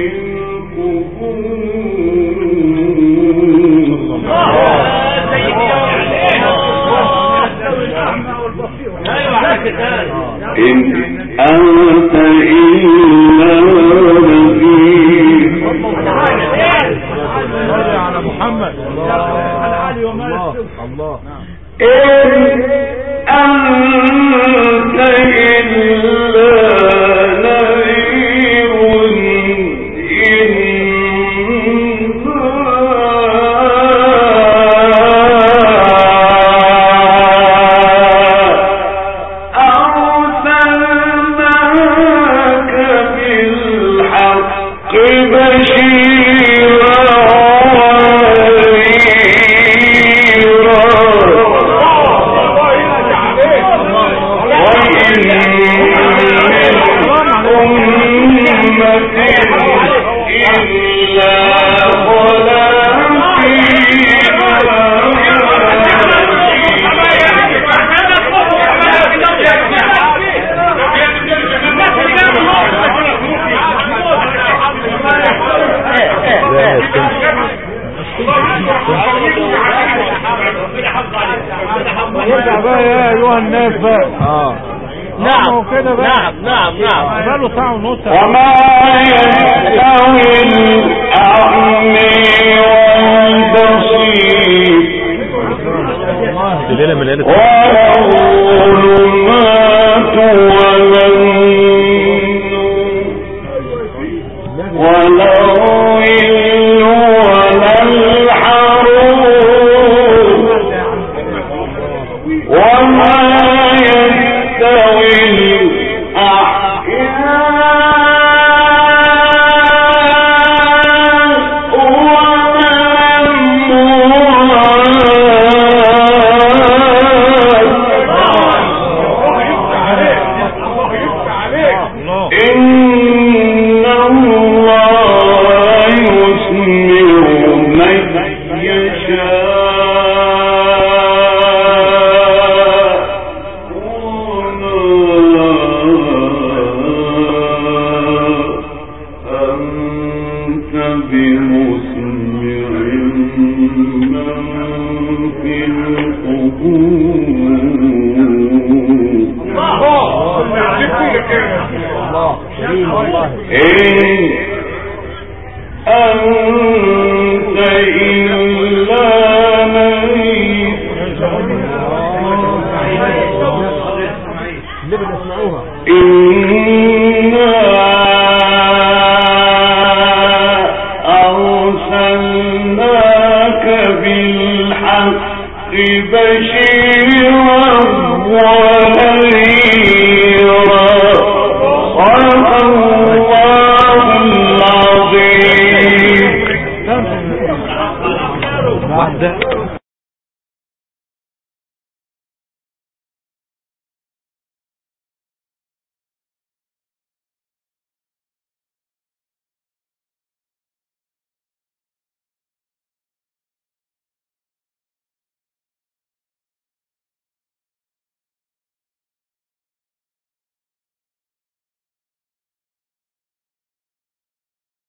إن أنت إلا نذير. على محمد الله الله. إن أنت إلا نذير يرجع بقى يا ايها الناس بقى. اه نعم كده بقى. نعم نعم نعم بقاله ساعة ونص. وما يستوي الأعمى والبصير ولا الظلمات ولا النور ولا الظل ولا الحرور وما يستوي الأحياء ولا الأموات. إن الله يسمع من يشاء أنت بمسمع من في القبور. إن أنت إلا ميت إنا أرسلناك بالحق بشيرا ونذيرا. صدق الله العظيم.